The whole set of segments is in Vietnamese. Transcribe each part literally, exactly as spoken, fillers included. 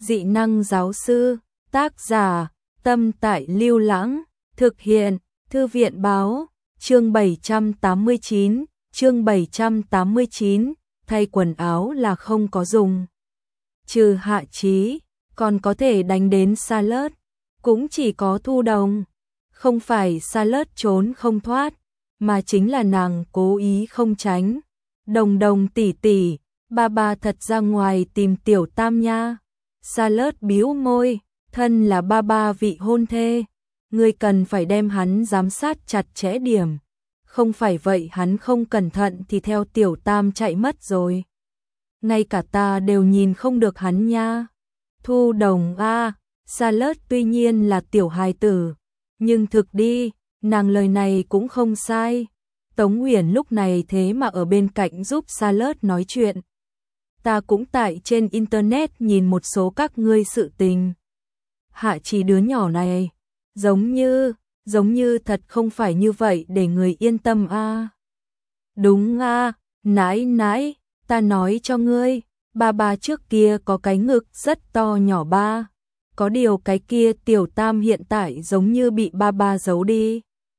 Dị năng giáo sư, tác giả, Tâm Tại Lưu Lãng, thực hiện, Thư viện báo, chương bảy trăm tám mươi chín, chương bảy trăm tám mươi chín, thay quần áo là không có dùng. Trừ Hạ Chí, còn có thể đánh đến Charlotte, cũng chỉ có Thu Đồng. Không phải Charlotte trốn không thoát, mà chính là nàng cố ý không tránh. Đồng Đồng tỷ tỷ, ba ba thật ra ngoài tìm Tiểu Tam nha. Charlotte bĩu môi, thân là ba ba vị hôn thê, ngươi cần phải đem hắn giám sát chặt chẽ điểm. Không phải vậy hắn không cẩn thận thì theo Tiểu Tam chạy mất rồi. Ngay cả ta đều nhìn không được hắn nha. Thu Đồng a, à, Charlotte tuy nhiên là tiểu hài tử, nhưng thực đi, nàng lời này cũng không sai. Tống Uyển lúc này thế mà ở bên cạnh giúp Charlotte nói chuyện. Ta cũng tại trên internet nhìn một số các ngươi sự tình. Hạ Chí đứa nhỏ này, giống như, giống như thật không phải như vậy để người yên tâm a. À. Đúng a, à, nãi nãi, ta nói cho ngươi, ba ba trước kia có cái ngực rất to nhỏ ba. Có điều cái kia Tiểu Tam hiện tại giống như bị ba ba giấu đi.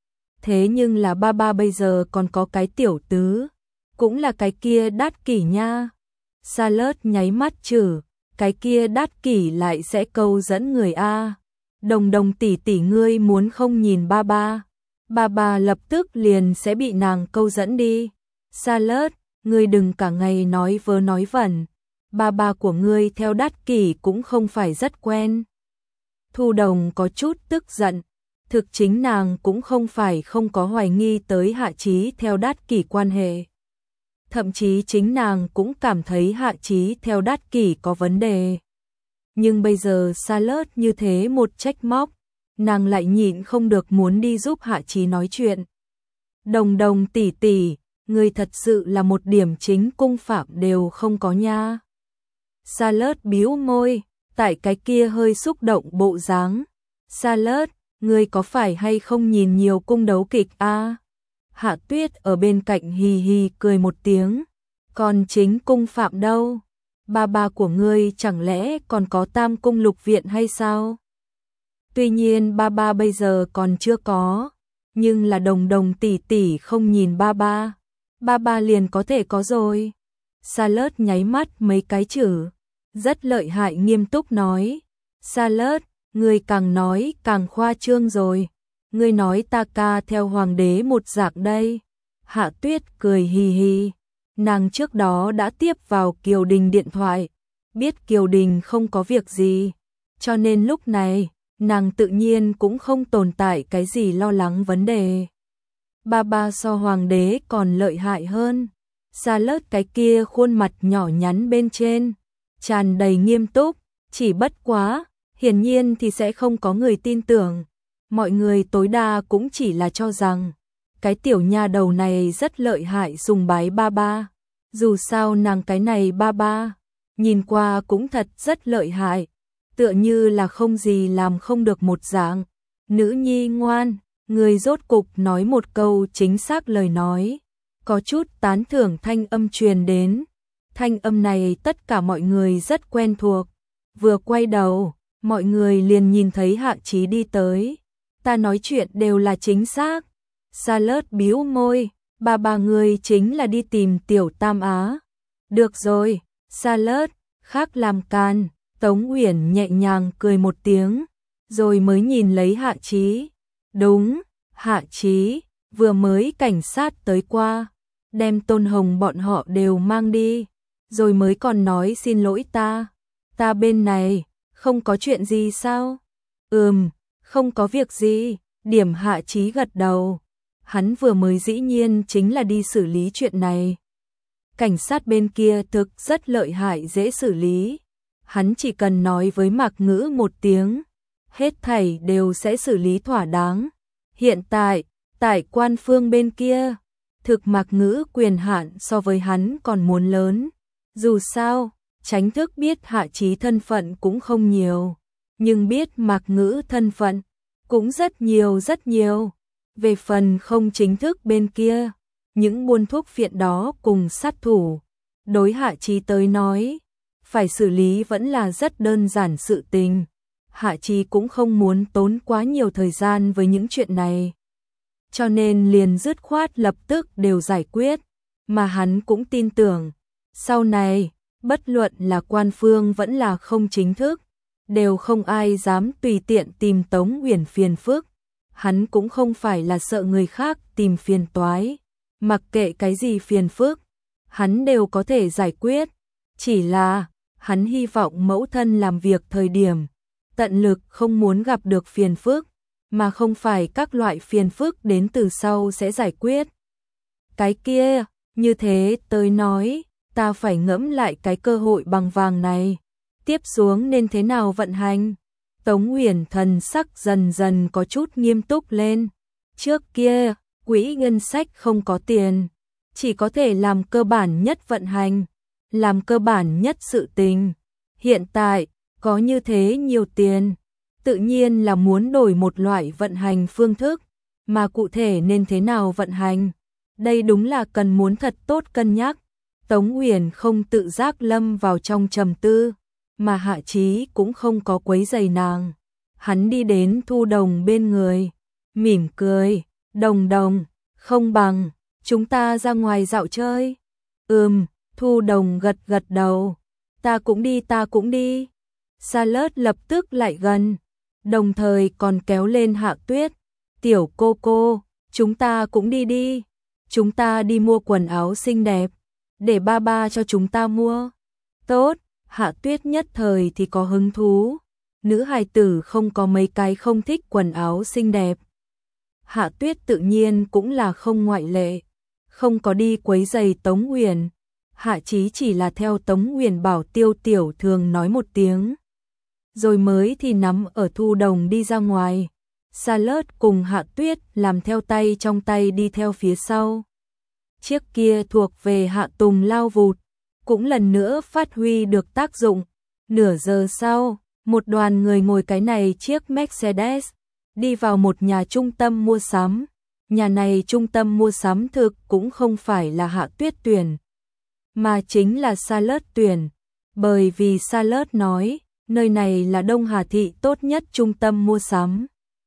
Thế nhưng là ba ba bây giờ còn có cái tiểu tứ, cũng là cái kia Đát Kỷ nha. Charlotte nháy mắt chử, cái kia Đát Kỷ lại sẽ câu dẫn người a. Đồng Đồng tỷ tỷ ngươi muốn không nhìn ba ba, ba ba lập tức liền sẽ bị nàng câu dẫn đi. Charlotte, ngươi đừng cả ngày nói vớ nói vẩn, ba ba của ngươi theo Đát Kỷ cũng không phải rất quen. Thu Đồng có chút tức giận, thực chính nàng cũng không phải không có hoài nghi tới Hạ Chí theo Đát Kỷ quan hệ. Thậm chí chính nàng cũng cảm thấy Hạ Chí theo Đát Kỷ có vấn đề. Nhưng bây giờ Charlotte như thế một trách móc, nàng lại nhịn không được muốn đi giúp Hạ Chí nói chuyện. Đồng Đồng tỷ tỷ, ngươi thật sự là một điểm chính cung phạm đều không có nha. Charlotte bĩu môi, tại cái kia hơi xúc động bộ dáng. Charlotte, ngươi có phải hay không nhìn nhiều cung đấu kịch a? À? Hạ Tuyết ở bên cạnh hì hì cười một tiếng. Còn chính cung phạm đâu? Ba ba của ngươi chẳng lẽ còn có Tam Cung Lục Viện hay sao? Tuy nhiên ba ba bây giờ còn chưa có, nhưng là Đồng Đồng tỷ tỷ không nhìn ba ba, ba ba liền có thể có rồi. Charlotte nháy mắt mấy cái chữ, rất lợi hại nghiêm túc nói. Charlotte, ngươi càng nói càng khoa trương rồi. Ngươi nói ta ca theo hoàng đế một dạng đây. Hạ Tuyết cười hì hì. Nàng trước đó đã tiếp vào Kiều Đình điện thoại, biết Kiều Đình không có việc gì, cho nên lúc này, nàng tự nhiên cũng không tồn tại cái gì lo lắng vấn đề. Ba ba so hoàng đế còn lợi hại hơn. Charlotte cái kia khuôn mặt nhỏ nhắn bên trên, tràn đầy nghiêm túc, chỉ bất quá, hiển nhiên thì sẽ không có người tin tưởng. Mọi người tối đa cũng chỉ là cho rằng cái tiểu nha đầu này rất lợi hại sùng bái ba ba. Dù sao nàng cái này ba ba, nhìn qua cũng thật rất lợi hại, tựa như là không gì làm không được một dạng. Nữ nhi ngoan, người rốt cục nói một câu chính xác lời nói. Có chút tán thưởng thanh âm truyền đến. Thanh âm này tất cả mọi người rất quen thuộc. Vừa quay đầu, mọi người liền nhìn thấy Hạ Chí đi tới. Ta nói chuyện đều là chính xác. Charlotte bĩu môi, ba ba người chính là đi tìm Tiểu Tam á. Được rồi, Charlotte, khác làm can. Tống Uyển nhẹ nhàng cười một tiếng, rồi mới nhìn lấy Hạ Chí. Đúng, Hạ Chí, vừa mới cảnh sát tới qua, đem Tôn Hồng bọn họ đều mang đi, rồi mới còn nói xin lỗi ta. Ta bên này, không có chuyện gì sao? Ừm, không có việc gì, điểm Hạ Chí gật đầu. Hắn vừa mới dĩ nhiên chính là đi xử lý chuyện này. Cảnh sát bên kia thực rất lợi hại dễ xử lý. Hắn chỉ cần nói với Mạc Ngữ một tiếng, hết thảy đều sẽ xử lý thỏa đáng. Hiện tại, tại quan phương bên kia, thực Mạc Ngữ quyền hạn so với hắn còn muốn lớn. Dù sao, Chánh Thức biết Hạ Chí thân phận cũng không nhiều, nhưng biết Mạc Ngữ thân phận cũng rất nhiều rất nhiều. Về phần không chính thức bên kia, những buôn thuốc phiện đó cùng sát thủ, đối Hạ Chí tới nói, phải xử lý vẫn là rất đơn giản sự tình. Hạ Chí cũng không muốn tốn quá nhiều thời gian với những chuyện này. Cho nên liền dứt khoát lập tức đều giải quyết, mà hắn cũng tin tưởng. Sau này, bất luận là quan phương vẫn là không chính thức, đều không ai dám tùy tiện tìm Tống Uyển phiền phức. Hắn cũng không phải là sợ người khác tìm phiền toái, mặc kệ cái gì phiền phức, hắn đều có thể giải quyết. Chỉ là, hắn hy vọng mẫu thân làm việc thời điểm, tận lực không muốn gặp được phiền phức, mà không phải các loại phiền phức đến từ sau sẽ giải quyết. Cái kia, như thế tới nói, ta phải ngẫm lại cái cơ hội bằng vàng này. Tiếp xuống nên thế nào vận hành? Tống Uyển thần sắc dần dần có chút nghiêm túc lên. Trước kia, quỹ ngân sách không có tiền, chỉ có thể làm cơ bản nhất vận hành, làm cơ bản nhất sự tình. Hiện tại, có như thế nhiều tiền, tự nhiên là muốn đổi một loại vận hành phương thức, mà cụ thể nên thế nào vận hành, đây đúng là cần muốn thật tốt cân nhắc. Tống Uyển không tự giác lâm vào trong trầm tư, mà Hạ Chí cũng không có quấy rầy nàng. Hắn đi đến Thu Đồng bên người, mỉm cười, "Đồng Đồng, không bằng chúng ta ra ngoài dạo chơi." "Ừm." Thu Đồng gật gật đầu, "Ta cũng đi, ta cũng đi." Charlotte lập tức lại gần, đồng thời còn kéo lên Hạ Tuyết, "Tiểu cô cô, chúng ta cũng đi đi. Chúng ta đi mua quần áo xinh đẹp, để ba ba cho chúng ta mua." "Tốt." Hạ Tuyết nhất thời thì có hứng thú. Nữ hài tử không có mấy cái không thích quần áo xinh đẹp. Hạ Tuyết tự nhiên cũng là không ngoại lệ, không có đi quấy giày Tống Uyển. Hạ Chí chỉ là theo Tống Uyển bảo Tiêu Tiểu Thường nói một tiếng, rồi mới thì nắm ở Thu Đồng đi ra ngoài. Charlotte cùng Hạ Tuyết làm theo tay trong tay đi theo phía sau. Chiếc kia thuộc về Hạ Tùng lao vụt, cũng lần nữa phát huy được tác dụng. Nửa giờ sau, một đoàn người ngồi cái này chiếc Mercedes, đi vào một nhà trung tâm mua sắm. Nhà này trung tâm mua sắm thực cũng không phải là Hạ Tuyết tuyển, mà chính là Charlotte tuyển, bởi vì Charlotte nói, nơi này là Đông Hà Thị tốt nhất trung tâm mua sắm.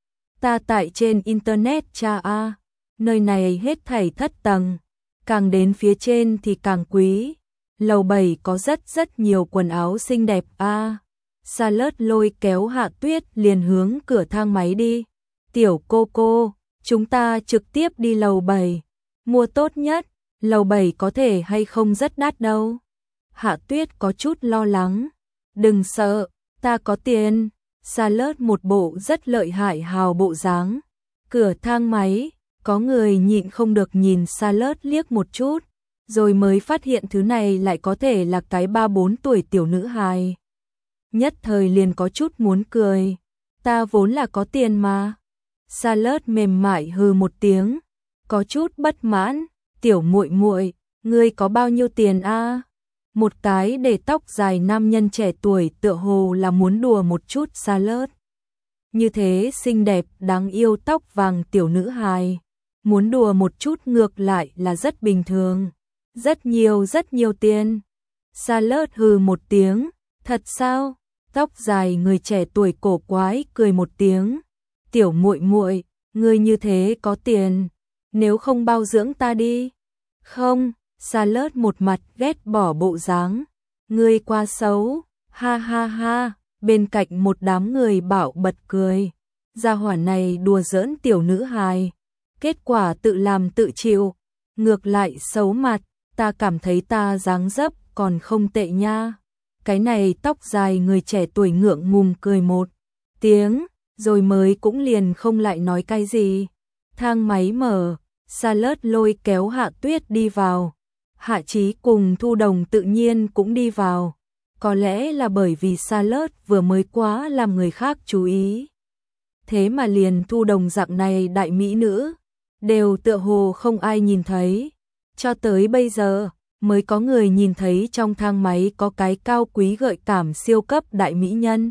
Ta tại trên Internet tra a, nơi này hết thảy thất tầng, càng đến phía trên thì càng quý. Lầu bảy có rất rất nhiều quần áo xinh đẹp a. Charlotte lôi kéo Hạ Tuyết liền hướng cửa thang máy đi. "Tiểu cô cô, chúng ta trực tiếp đi lầu bảy, mua tốt nhất, lầu bảy có thể hay không rất đắt đâu." Hạ Tuyết có chút lo lắng. "Đừng sợ, ta có tiền." Charlotte một bộ rất lợi hại hào bộ dáng. Cửa thang máy, có người nhịn không được nhìn Charlotte liếc một chút, rồi mới phát hiện thứ này lại có thể là cái ba bốn tuổi tiểu nữ hài. Nhất thời liền có chút muốn cười. "Ta vốn là có tiền mà." Charlotte mềm mại hừ một tiếng, có chút bất mãn. "Tiểu muội muội, ngươi có bao nhiêu tiền a?" Một cái để tóc dài nam nhân trẻ tuổi tựa hồ là muốn đùa một chút Charlotte. Như thế xinh đẹp đáng yêu tóc vàng tiểu nữ hài, muốn đùa một chút ngược lại là rất bình thường. "Rất nhiều rất nhiều tiền." Charlotte hừ một tiếng. "Thật sao?" Tóc dài người trẻ tuổi cổ quái cười một tiếng. "Tiểu muội muội, ngươi như thế có tiền, nếu không bao dưỡng ta đi." "Không." Charlotte một mặt ghét bỏ bộ dáng. "Ngươi quá xấu." "Ha ha ha." Bên cạnh một đám người bảo bật cười. Gia hỏa này đùa giỡn tiểu nữ hài, kết quả tự làm tự chịu, ngược lại xấu mặt. "Ta cảm thấy ta dáng dấp còn không tệ nha." Cái này tóc dài người trẻ tuổi ngượng ngùng cười một tiếng, rồi mới cũng liền không lại nói cái gì. Thang máy mở, Charlotte lôi kéo Hạ Tuyết đi vào. Hạ Chí cùng Thu Đồng tự nhiên cũng đi vào. Có lẽ là bởi vì Charlotte vừa mới quá làm người khác chú ý. Thế mà liền Thu Đồng dạng này đại mỹ nữ, đều tựa hồ không ai nhìn thấy. Cho tới bây giờ, mới có người nhìn thấy trong thang máy có cái cao quý gợi cảm siêu cấp đại mỹ nhân.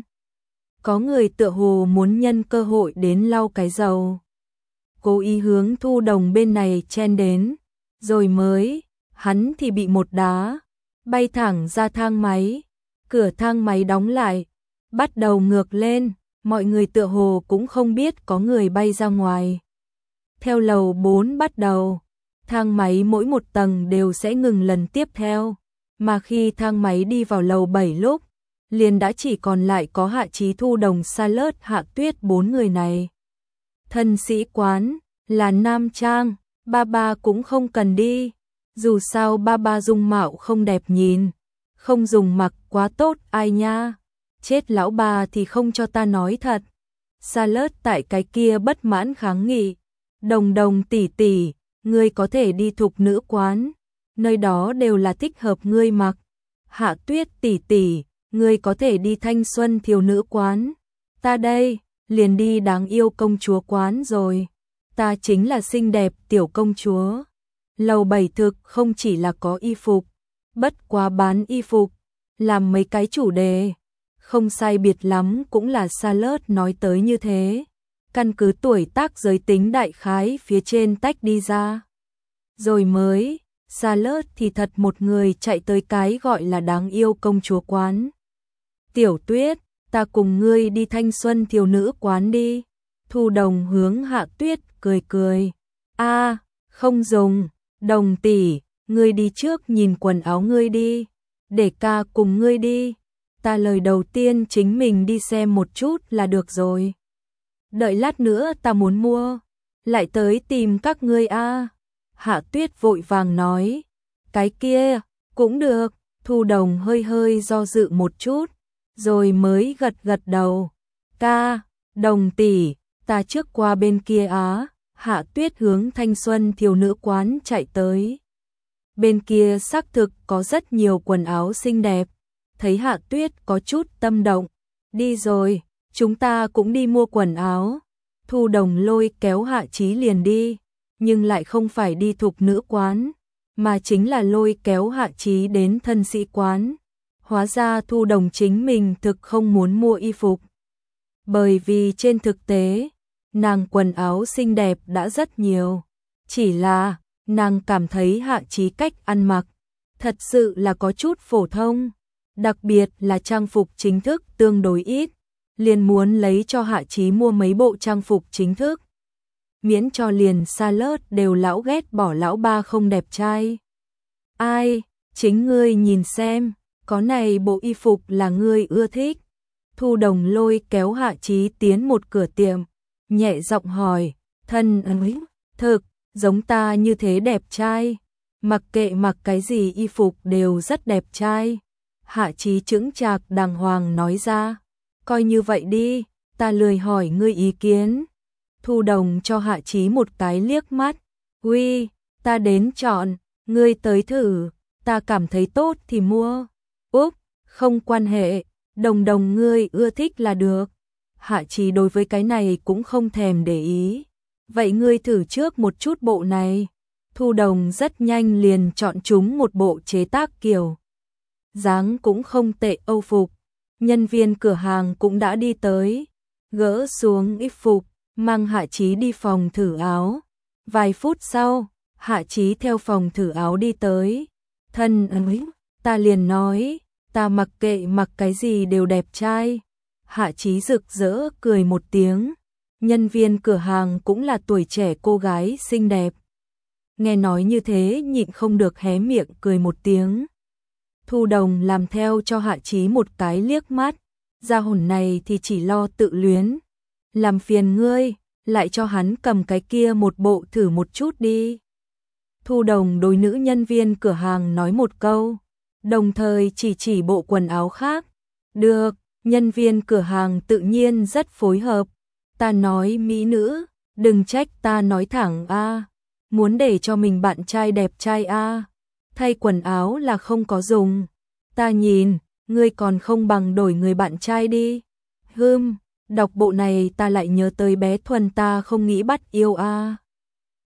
Có người tựa hồ muốn nhân cơ hội đến lau cái dầu, cố ý hướng Thu Đồng bên này chen đến, rồi mới, hắn thì bị một đá, bay thẳng ra thang máy. Cửa thang máy đóng lại, bắt đầu ngược lên, mọi người tựa hồ cũng không biết có người bay ra ngoài. Theo lầu bốn bắt đầu, thang máy mỗi một tầng đều sẽ ngừng lần tiếp theo, mà khi thang máy đi vào lầu bảy lúc, liền đã chỉ còn lại có Hạ Chí, Thu Đồng, Charlotte, Hạ Tuyết bốn người này. Thân sĩ quán là nam trang, ba ba cũng không cần đi, dù sao ba ba dung mạo không đẹp nhìn, không dùng mặc quá tốt ai nha. Chết lão bà thì không cho ta nói thật. Charlotte tại cái kia bất mãn kháng nghị. Đồng Đồng tỷ tỷ, ngươi có thể đi thục nữ quán, nơi đó đều là thích hợp ngươi mặc. Hạ Tuyết tỷ tỷ, ngươi có thể đi thanh xuân thiếu nữ quán. Ta đây, liền đi đáng yêu công chúa quán rồi. Ta chính là xinh đẹp tiểu công chúa. Lầu bảy thực không chỉ là có y phục, bất quá bán y phục, làm mấy cái chủ đề. Không sai biệt lắm cũng là Charlotte nói tới như thế. Căn cứ tuổi tác giới tính đại khái phía trên tách đi ra. Rồi mới, Charlotte thì thật một người chạy tới cái gọi là đáng yêu công chúa quán. Tiểu Tuyết, ta cùng ngươi đi thanh xuân thiếu nữ quán đi. Thu Đồng hướng Hạ Tuyết cười cười. A, không dùng, Đồng tỷ, ngươi đi trước nhìn quần áo ngươi đi. Để ca cùng ngươi đi. Ta lời đầu tiên chính mình đi xem một chút là được rồi. Đợi lát nữa ta muốn mua, lại tới tìm các ngươi a. Hạ Tuyết vội vàng nói. Cái kia, cũng được. Thu Đồng hơi hơi do dự một chút, rồi mới gật gật đầu. Ca, Đồng tỷ, ta trước qua bên kia á. Hạ Tuyết hướng thanh xuân thiếu nữ quán chạy tới. Bên kia xác thực có rất nhiều quần áo xinh đẹp. Thấy Hạ Tuyết có chút tâm động. Đi rồi, chúng ta cũng đi mua quần áo. Thu Đồng lôi kéo Hạ Chí liền đi, nhưng lại không phải đi thục nữ quán, mà chính là lôi kéo Hạ Chí đến thân sĩ quán. Hóa ra Thu Đồng chính mình thực không muốn mua y phục. Bởi vì trên thực tế, nàng quần áo xinh đẹp đã rất nhiều. Chỉ là, nàng cảm thấy Hạ Chí cách ăn mặc, thật sự là có chút phổ thông. Đặc biệt là trang phục chính thức tương đối ít, liền muốn lấy cho Hạ Chí mua mấy bộ trang phục chính thức. Miễn cho liền Charlotte đều lão ghét bỏ lão ba không đẹp trai. Ai, chính ngươi nhìn xem, có này bộ y phục là ngươi ưa thích. Thu Đồng lôi kéo Hạ Chí tiến một cửa tiệm, nhẹ giọng hỏi, thân ấy, thực, giống ta như thế đẹp trai, mặc kệ mặc cái gì y phục đều rất đẹp trai. Hạ Chí chững chạc đàng hoàng nói ra, coi như vậy đi, ta lười hỏi ngươi ý kiến. Thu Đồng cho Hạ Chí một cái liếc mắt, uy, ta đến chọn, ngươi tới thử, ta cảm thấy tốt thì mua. Úp, không quan hệ, Đồng Đồng ngươi ưa thích là được. Hạ Chí đối với cái này cũng không thèm để ý. Vậy ngươi thử trước một chút bộ này. Thu Đồng rất nhanh liền chọn chúng một bộ chế tác kiểu dáng cũng không tệ Âu phục. Nhân viên cửa hàng cũng đã đi tới, gỡ xuống y phục, mang Hạ Chí đi phòng thử áo. Vài phút sau, Hạ Chí theo phòng thử áo đi tới. Thân ấy, ta liền nói, ta mặc kệ mặc cái gì đều đẹp trai. Hạ Chí rực rỡ cười một tiếng. Nhân viên cửa hàng cũng là tuổi trẻ cô gái xinh đẹp. Nghe nói như thế nhịn không được hé miệng cười một tiếng. Thu Đồng làm theo cho Hạ Chí một cái liếc mắt. Gia hồn này thì chỉ lo tự luyến. Làm phiền ngươi, lại cho hắn cầm cái kia một bộ thử một chút đi. Thu Đồng đối nữ nhân viên cửa hàng nói một câu, đồng thời chỉ chỉ bộ quần áo khác. Được, nhân viên cửa hàng tự nhiên rất phối hợp. Ta nói mỹ nữ, đừng trách ta nói thẳng a. Muốn để cho mình bạn trai đẹp trai a, thay quần áo là không có dùng. Ta nhìn, ngươi còn không bằng đổi người bạn trai đi. Hừm, đọc bộ này ta lại nhớ tới bé Thuần ta không nghĩ bắt yêu a.